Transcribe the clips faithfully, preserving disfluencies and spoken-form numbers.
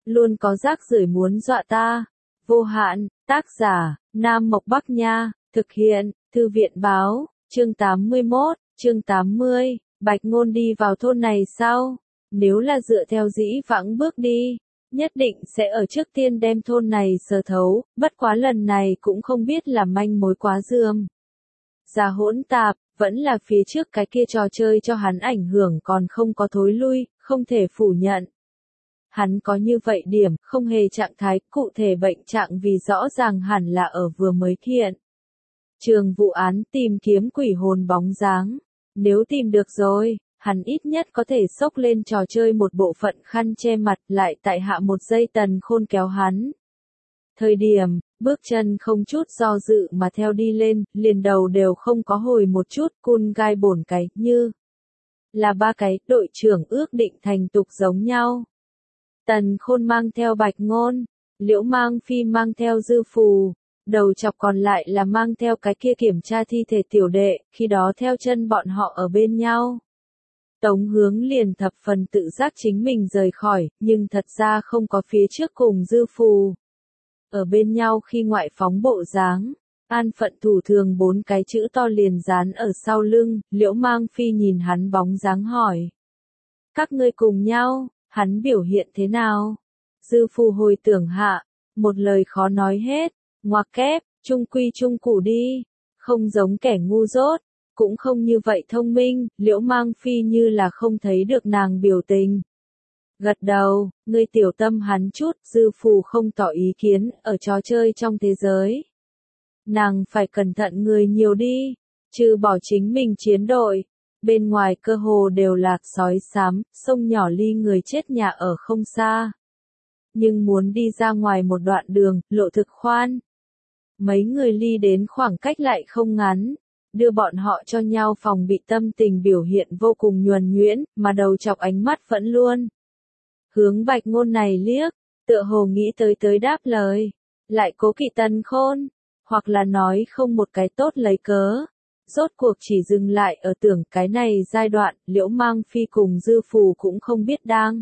luôn có rác rưởi muốn dọa ta. Vô hạn, tác giả, Nam Mộc Bắc Nha, thực hiện, Thư viện Báo, chương tám mươi mốt, chương tám mươi, Bạch Ngôn đi vào thôn này sao? Nếu là dựa theo dĩ vãng bước đi, nhất định sẽ ở trước tiên đem thôn này sờ thấu, bất quá lần này cũng không biết là manh mối quá dườm. Ra hỗn tạp, vẫn là phía trước cái kia trò chơi cho hắn ảnh hưởng còn không có thối lui, không thể phủ nhận. Hắn có như vậy điểm, không hề trạng thái, cụ thể bệnh trạng vì rõ ràng hẳn là ở vừa mới thiện. Trường vụ án tìm kiếm quỷ hồn bóng dáng. Nếu tìm được rồi, hắn ít nhất có thể xốc lên trò chơi một bộ phận khăn che mặt lại tại hạ một giây Tần Khôn kéo hắn. Thời điểm, bước chân không chút do dự mà theo đi lên, liền đầu đều không có hồi một chút, cun gai bổn cái, như là ba cái, đội trưởng ước định thành tục giống nhau. Tần Khôn mang theo Bạch Ngôn, Liễu Mang Phi mang theo Dư Phù, đầu chọc còn lại là mang theo cái kia kiểm tra thi thể tiểu đệ, khi đó theo chân bọn họ ở bên nhau. Tống Hướng liền thập phần tự giác chính mình rời khỏi, nhưng thật ra không có phía trước cùng Dư Phù. Ở bên nhau khi ngoại phóng bộ dáng, an phận thủ thường bốn cái chữ to liền dán ở sau lưng, Liễu Mang Phi nhìn hắn bóng dáng hỏi. Các ngươi cùng nhau, hắn biểu hiện thế nào? Dư Phù hồi tưởng hạ, một lời khó nói hết, ngoặc kép, trung quy trung cụ đi, không giống kẻ ngu dốt, cũng không như vậy thông minh, Liễu Mang Phi như là không thấy được nàng biểu tình. Gật đầu, ngươi tiểu tâm hắn chút, Dư Phù không tỏ ý kiến, ở trò chơi trong thế giới. Nàng phải cẩn thận người nhiều đi, trừ bỏ chính mình chiến đội, bên ngoài cơ hồ đều là sói xám, sông nhỏ ly người chết nhà ở không xa. Nhưng muốn đi ra ngoài một đoạn đường, lộ thực khoan. Mấy người ly đến khoảng cách lại không ngắn, đưa bọn họ cho nhau phòng bị tâm tình biểu hiện vô cùng nhuần nhuyễn, mà đầu chọc ánh mắt vẫn luôn. Hướng Bạch Ngôn này liếc, tựa hồ nghĩ tới tới đáp lời, lại cố kỵ Tần Khôn, hoặc là nói không một cái tốt lấy cớ. Rốt cuộc chỉ dừng lại ở tưởng cái này giai đoạn, Liễu Mang Phi cùng Dư Phù cũng không biết đang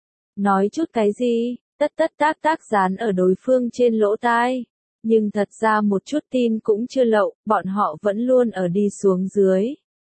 nói chút cái gì, tất tất tác tác dán ở đối phương trên lỗ tai. Nhưng thật ra một chút tin cũng chưa lậu, bọn họ vẫn luôn ở đi xuống dưới.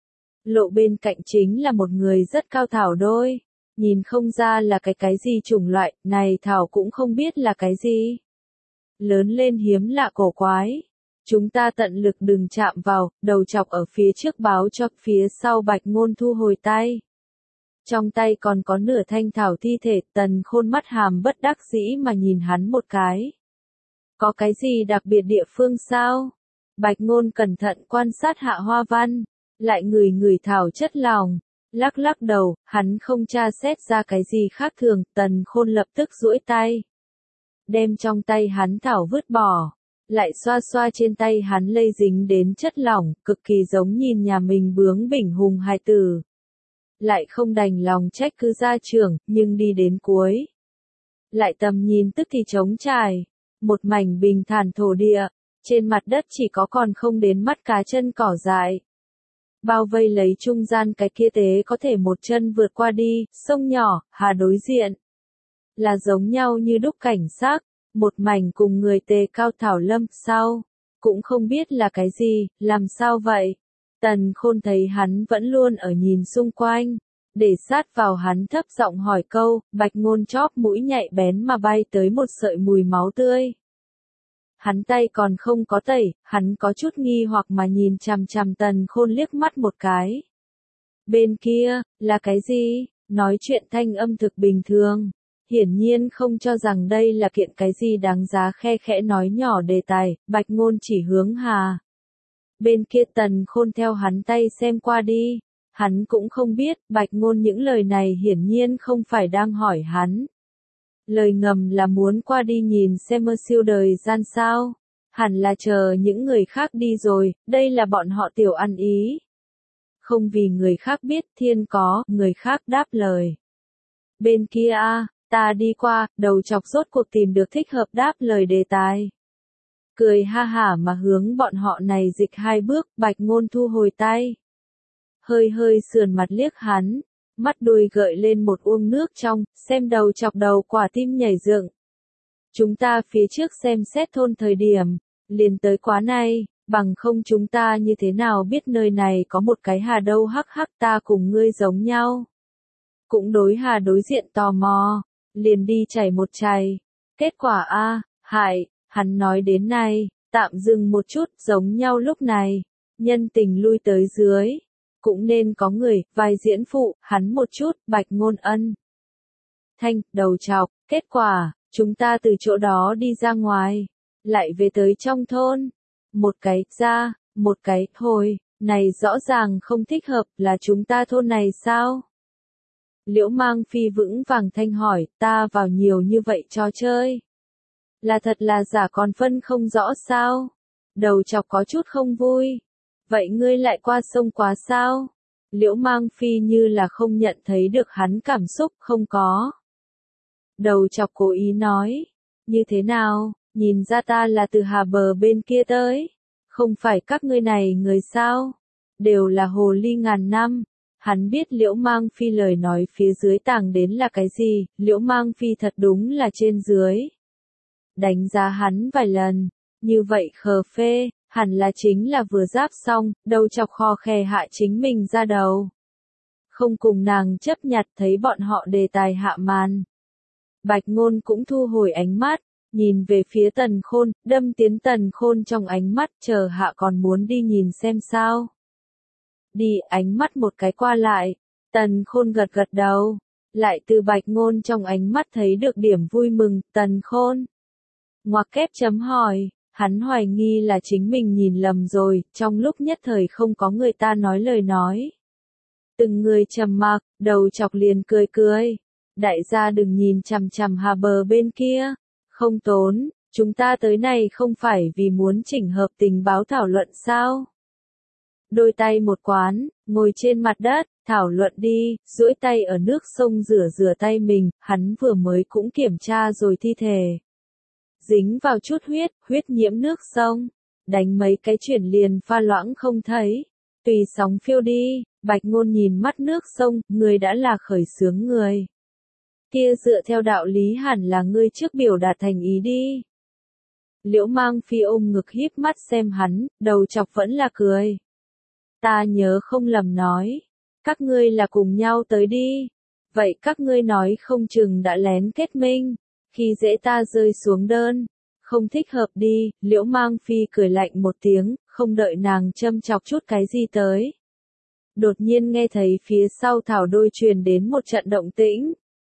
Lộ bên cạnh chính là một người rất cao thảo đôi, nhìn không ra là cái cái gì chủng loại, này thảo cũng không biết là cái gì. Lớn lên hiếm lạ cổ quái. Chúng ta tận lực đừng chạm vào, đầu chọc ở phía trước báo cho phía sau Bạch Ngôn thu hồi tay. Trong tay còn có nửa thanh thảo thi thể, Tần Khôn mắt hàm bất đắc dĩ mà nhìn hắn một cái. Có cái gì đặc biệt địa phương sao? Bạch Ngôn cẩn thận quan sát hạ hoa văn, lại ngửi ngửi thảo chất lòng, lắc lắc đầu, hắn không tra xét ra cái gì khác thường, Tần Khôn lập tức duỗi tay. Đem trong tay hắn thảo vứt bỏ, lại xoa xoa trên tay hắn lây dính đến chất lỏng, cực kỳ giống nhìn nhà mình bướng bỉnh hùng hài tử. Lại không đành lòng trách cứ gia trưởng, nhưng đi đến cuối. Lại tầm nhìn tức thì trống trải. Một mảnh bình thản thổ địa, trên mặt đất chỉ có còn không đến mắt cá chân cỏ dại. Bao vây lấy trung gian cái kia tế có thể một chân vượt qua đi, sông nhỏ, hà đối diện. Là giống nhau như đúc cảnh sắc, một mảnh cùng người tề cao thảo lâm, sao? Cũng không biết là cái gì, làm sao vậy? Tần Khôn thấy hắn vẫn luôn ở nhìn xung quanh. Để sát vào hắn thấp giọng hỏi câu, Bạch Ngôn chóp mũi nhạy bén mà bay tới một sợi mùi máu tươi. Hắn tay còn không có tẩy, hắn có chút nghi hoặc mà nhìn chằm chằm Tần Khôn liếc mắt một cái. Bên kia, là cái gì? Nói chuyện thanh âm thực bình thường. Hiển nhiên không cho rằng đây là kiện cái gì đáng giá khe khẽ nói nhỏ đề tài, Bạch Ngôn chỉ hướng hà. Bên kia Tần Khôn theo hắn tay xem qua đi. Hắn cũng không biết, Bạch Ngôn những lời này hiển nhiên không phải đang hỏi hắn. Lời ngầm là muốn qua đi nhìn xem mơ siêu đời gian sao. Hẳn là chờ những người khác đi rồi, đây là bọn họ tiểu ăn ý. Không vì người khác biết thiên có, người khác đáp lời. Bên kia a, ta đi qua, đầu chọc rốt cuộc tìm được thích hợp đáp lời đề tài. Cười ha hả mà hướng bọn họ này dịch hai bước, Bạch Ngôn thu hồi tay. Hơi hơi sườn mặt liếc hắn, mắt đuôi gợi lên một uông nước trong, xem đầu chọc đầu quả tim nhảy dựng. Chúng ta phía trước xem xét thôn thời điểm, liền tới quá này, bằng không chúng ta như thế nào biết nơi này có một cái hà đâu hắc hắc ta cùng ngươi giống nhau. Cũng đối hà đối diện tò mò, liền đi chảy một chảy. Kết quả a, hại, hắn nói đến này, tạm dừng một chút, giống nhau lúc này, nhân tình lui tới dưới, cũng nên có người, vai diễn phụ, hắn một chút, Bạch Ngôn Ân. Thanh, đầu chọc, kết quả, chúng ta từ chỗ đó đi ra ngoài, lại về tới trong thôn. Một cái, ra, một cái, hồi, này rõ ràng không thích hợp, là chúng ta thôn này sao? Liễu Mang Phi vững vàng thanh hỏi, ta vào nhiều như vậy trò chơi. Là thật là giả còn phân không rõ sao? Đầu chọc có chút không vui. Vậy ngươi lại qua sông quá sao? Liễu Mang Phi như là không nhận thấy được hắn cảm xúc, không có. Đầu chọc cố ý nói, như thế nào, nhìn ra ta là từ hà bờ bên kia tới, không phải các ngươi này người sao, đều là hồ ly ngàn năm. Hắn biết Liễu Mang Phi lời nói phía dưới tàng đến là cái gì, Liễu Mang Phi thật đúng là trên dưới. Đánh giá hắn vài lần, như vậy khờ phê, hẳn là chính là vừa giáp xong, đầu chọc kho khe hạ chính mình ra đầu. Không cùng nàng chấp nhặt thấy bọn họ đề tài hạ màn. Bạch Ngôn cũng thu hồi ánh mắt, nhìn về phía Tần Khôn, đâm tiến Tần Khôn trong ánh mắt, chờ hạ còn muốn đi nhìn xem sao. Đi, ánh mắt một cái qua lại, Tần Khôn gật gật đầu, lại từ Bạch Ngôn trong ánh mắt thấy được điểm vui mừng, Tần Khôn. Ngoặc kép chấm hỏi, hắn hoài nghi là chính mình nhìn lầm rồi, trong lúc nhất thời không có người ta nói lời nói. Từng người trầm mặc, đầu chọc liền cười cười. Đại gia đừng nhìn chằm chằm hà bờ bên kia, không tốn, chúng ta tới này không phải vì muốn chỉnh hợp tình báo thảo luận sao. Đôi tay một quán, ngồi trên mặt đất, thảo luận đi, duỗi tay ở nước sông rửa rửa tay mình, hắn vừa mới cũng kiểm tra rồi thi thể. Dính vào chút huyết, huyết nhiễm nước sông, đánh mấy cái chuyển liền pha loãng không thấy, tùy sóng phiêu đi, Bạch Ngôn nhìn mắt nước sông, người đã là khởi xướng người. Kia dựa theo đạo lý hẳn là ngươi trước biểu đạt thành ý đi. Liễu Mang Phi ôm ngực híp mắt xem hắn, đầu chọc vẫn là cười. Ta nhớ không lầm nói, các ngươi là cùng nhau tới đi. Vậy các ngươi nói không chừng đã lén kết minh, khi dễ ta rơi xuống đơn, không thích hợp đi. Liễu Mang Phi cười lạnh một tiếng, không đợi nàng châm chọc chút cái gì tới. Đột nhiên nghe thấy phía sau thảo đôi truyền đến một trận động tĩnh.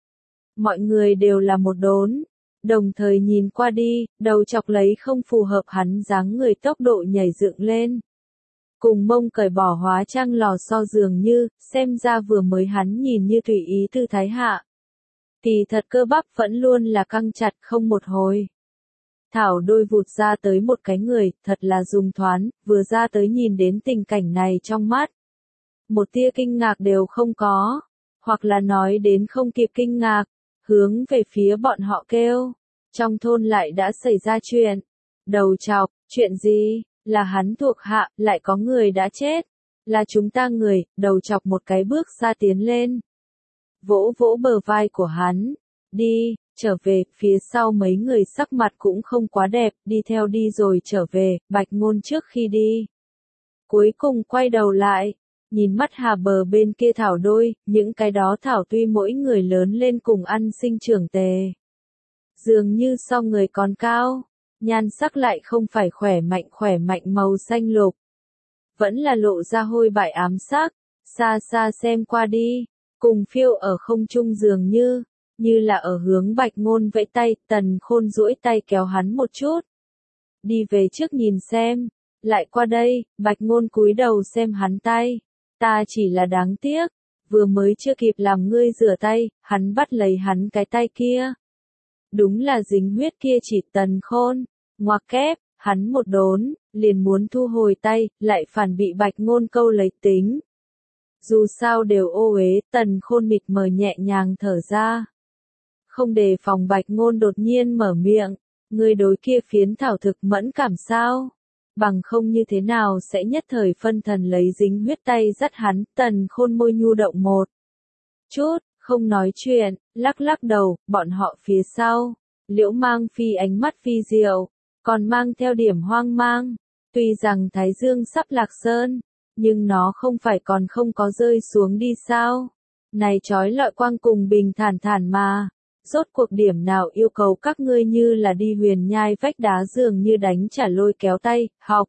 Mọi người đều là một đốn, đồng thời nhìn qua đi, đầu chọc lấy không phù hợp hắn dáng người tốc độ nhảy dựng lên. Cùng mông cởi bỏ hóa trang lò xo dường như, xem ra vừa mới hắn nhìn như tùy ý tư thái hạ. Thì thật cơ bắp vẫn luôn là căng chặt không một hồi. Thảo đôi vụt ra tới một cái người, thật là dùng thoán, vừa ra tới nhìn đến tình cảnh này trong mắt. Một tia kinh ngạc đều không có, hoặc là nói đến không kịp kinh ngạc. Hướng về phía bọn họ kêu, trong thôn lại đã xảy ra chuyện. Đầu chọc, chuyện gì, là hắn thuộc hạ, lại có người đã chết. Là chúng ta người, đầu chọc một cái bước xa tiến lên. Vỗ vỗ bờ vai của hắn, đi, trở về, phía sau mấy người sắc mặt cũng không quá đẹp, đi theo đi rồi trở về, Bạch Ngôn trước khi đi. Cuối cùng quay đầu lại. Nhìn mắt hà bờ bên kia thảo đôi, những cái đó thảo tuy mỗi người lớn lên cùng ăn sinh trưởng tề. Dường như so người còn cao, nhan sắc lại không phải khỏe mạnh khỏe mạnh màu xanh lục. Vẫn là lộ ra hôi bại ám sắc, xa xa xem qua đi, cùng phiêu ở không trung dường như, như là ở hướng Bạch Ngôn vẫy tay, Tần Khôn duỗi tay kéo hắn một chút. Đi về trước nhìn xem, lại qua đây, Bạch Ngôn cúi đầu xem hắn tay. Ta chỉ là đáng tiếc, vừa mới chưa kịp làm ngươi rửa tay, hắn bắt lấy hắn cái tay kia. Đúng là dính huyết kia chỉ Tần Khôn, ngoặc kép, hắn một đốn, liền muốn thu hồi tay, lại phản bị Bạch Ngôn câu lấy tính. Dù sao đều ô uế, Tần Khôn mịt mờ nhẹ nhàng thở ra. Không đề phòng Bạch Ngôn đột nhiên mở miệng, ngươi đối kia phiến thảo thực mẫn cảm sao? Bằng không như thế nào sẽ nhất thời phân thần lấy dính huyết tay dắt hắn, Tần Khôn môi nhu động một chút, không nói chuyện, lắc lắc đầu, bọn họ phía sau. Liễu Mang Phi ánh mắt phi diệu, còn mang theo điểm hoang mang. Tuy rằng Thái Dương sắp lạc sơn, nhưng nó không phải còn không có rơi xuống đi sao? Này chói lọi quang cùng bình thản thản mà. Rốt cuộc điểm nào yêu cầu các ngươi như là đi huyền nhai vách đá dường như đánh trả lôi kéo tay, học.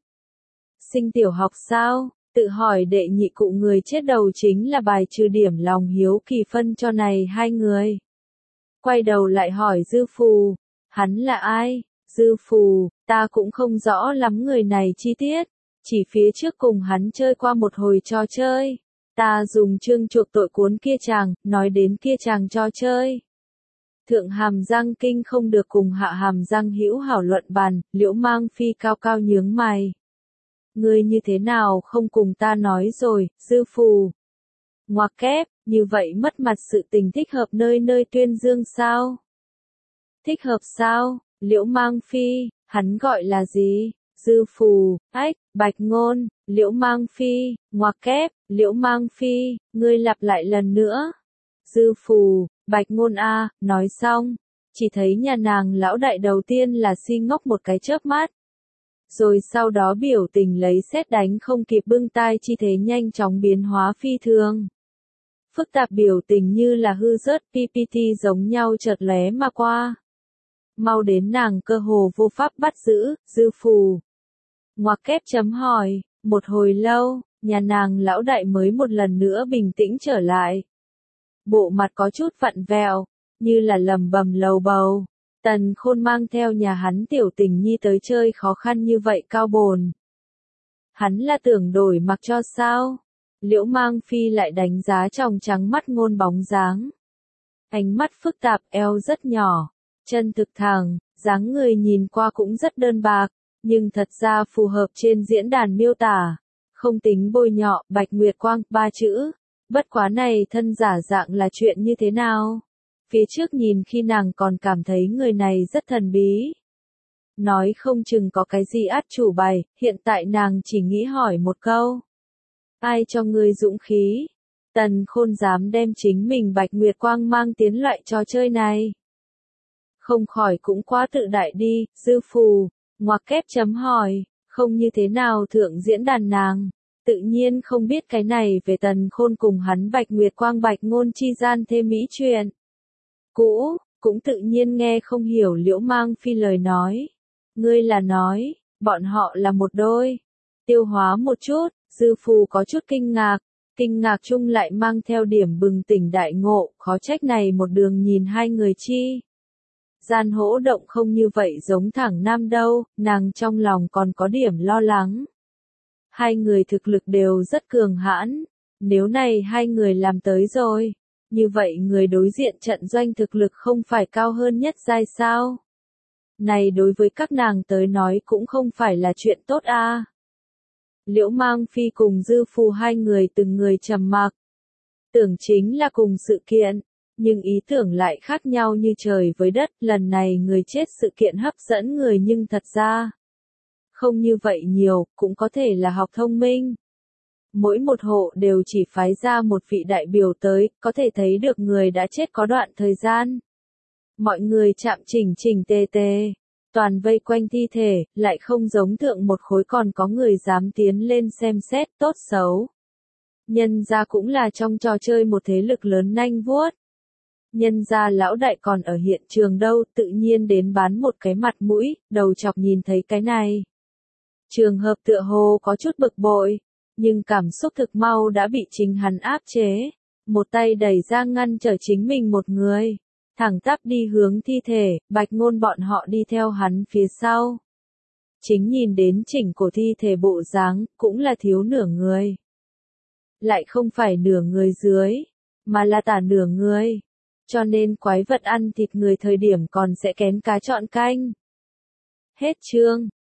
Sinh tiểu học sao? Tự hỏi đệ nhị cụ người chết đầu chính là bài trừ điểm lòng hiếu kỳ phân cho này hai người. Quay đầu lại hỏi Dư Phù, hắn là ai? Dư Phù, ta cũng không rõ lắm người này chi tiết, chỉ phía trước cùng hắn chơi qua một hồi trò chơi. Ta dùng chương chuộc tội cuốn kia chàng, nói đến kia chàng trò chơi. Thượng hàm răng kinh không được cùng hạ hàm răng hữu hảo luận bàn, Liễu Mang Phi cao cao nhướng mày. Ngươi như thế nào không cùng ta nói rồi, Dư Phù. Ngoặc kép, như vậy mất mặt sự tình thích hợp nơi nơi tuyên dương sao? Thích hợp sao? Liễu Mang Phi, hắn gọi là gì? Dư Phù, ách, Bạch Ngôn, Liễu Mang Phi, ngoặc kép, Liễu Mang Phi, ngươi lặp lại lần nữa. Dư Phù, Bạch Ngôn a, nói xong, chỉ thấy nhà nàng lão đại đầu tiên là si ngốc một cái chớp mắt. Rồi sau đó biểu tình lấy sét đánh không kịp bưng tai chi thế nhanh chóng biến hóa phi thường. Phức tạp biểu tình như là hư rớt pê pê tê giống nhau chợt lóe mà qua. Mau đến nàng cơ hồ vô pháp bắt giữ, Dư Phù. Ngoặc kép chấm hỏi, một hồi lâu, nhà nàng lão đại mới một lần nữa bình tĩnh trở lại. Bộ mặt có chút vặn vẹo, như là lầm bầm lầu bầu. Tần Khôn mang theo nhà hắn tiểu tình nhi tới chơi khó khăn như vậy cao bồn. Hắn là tưởng đổi mặc cho sao? Liễu Mang Phi lại đánh giá tròng trắng mắt ngôn bóng dáng. Ánh mắt phức tạp, eo rất nhỏ, chân thực thẳng, dáng người nhìn qua cũng rất đơn bạc, nhưng thật ra phù hợp trên diễn đàn miêu tả. Không tính bôi nhọ, Bạch Nguyệt Quang, ba chữ. Bất quá này thân giả dạng là chuyện như thế nào? Phía trước nhìn khi nàng còn cảm thấy người này rất thần bí. Nói không chừng có cái gì át chủ bài, hiện tại nàng chỉ nghĩ hỏi một câu. Ai cho ngươi dũng khí? Tần Khôn dám đem chính mình Bạch Nguyệt Quang mang tiến loại trò chơi này. Không khỏi cũng quá tự đại đi, Dư Phù, ngoặc kép chấm hỏi, không như thế nào thượng diễn đàn nàng. Tự nhiên không biết cái này về Tần Khôn cùng hắn Bạch Nguyệt Quang Bạch Ngôn chi gian thêm mỹ chuyện. Cũ, cũng tự nhiên nghe không hiểu Liễu Mang Phi lời nói. Ngươi là nói, bọn họ là một đôi. Tiêu hóa một chút, Dư Phù có chút kinh ngạc, kinh ngạc chung lại mang theo điểm bừng tỉnh đại ngộ, khó trách này một đường nhìn hai người chi. Gian hỗ động không như vậy giống thẳng nam đâu, nàng trong lòng còn có điểm lo lắng. Hai người thực lực đều rất cường hãn, nếu này hai người làm tới rồi, như vậy người đối diện trận doanh thực lực không phải cao hơn nhất giai sao? Này đối với các nàng tới nói cũng không phải là chuyện tốt a. À. Liễu Mang Phi cùng Dư Phù hai người từng người trầm mặc. Tưởng chính là cùng sự kiện, nhưng ý tưởng lại khác nhau như trời với đất, lần này người chết sự kiện hấp dẫn người nhưng thật ra không như vậy nhiều, cũng có thể là học thông minh. Mỗi một hộ đều chỉ phái ra một vị đại biểu tới, có thể thấy được người đã chết có đoạn thời gian. Mọi người chạm chỉnh chỉnh tề tề, toàn vây quanh thi thể, lại không giống thượng một khối còn có người dám tiến lên xem xét tốt xấu. Nhân ra cũng là trong trò chơi một thế lực lớn nanh vuốt. Nhân ra lão đại còn ở hiện trường đâu, tự nhiên đến bán một cái mặt mũi, đầu chọc nhìn thấy cái này. Trường hợp tựa hồ có chút bực bội, nhưng cảm xúc thực mau đã bị chính hắn áp chế. Một tay đẩy ra ngăn trở chính mình một người, thẳng tắp đi hướng thi thể, Bạch Ngôn bọn họ đi theo hắn phía sau. Chính nhìn đến chỉnh của thi thể bộ dáng, cũng là thiếu nửa người. Lại không phải nửa người dưới, mà là tả nửa người. Cho nên quái vật ăn thịt người thời điểm còn sẽ kén cá chọn canh. Hết chương.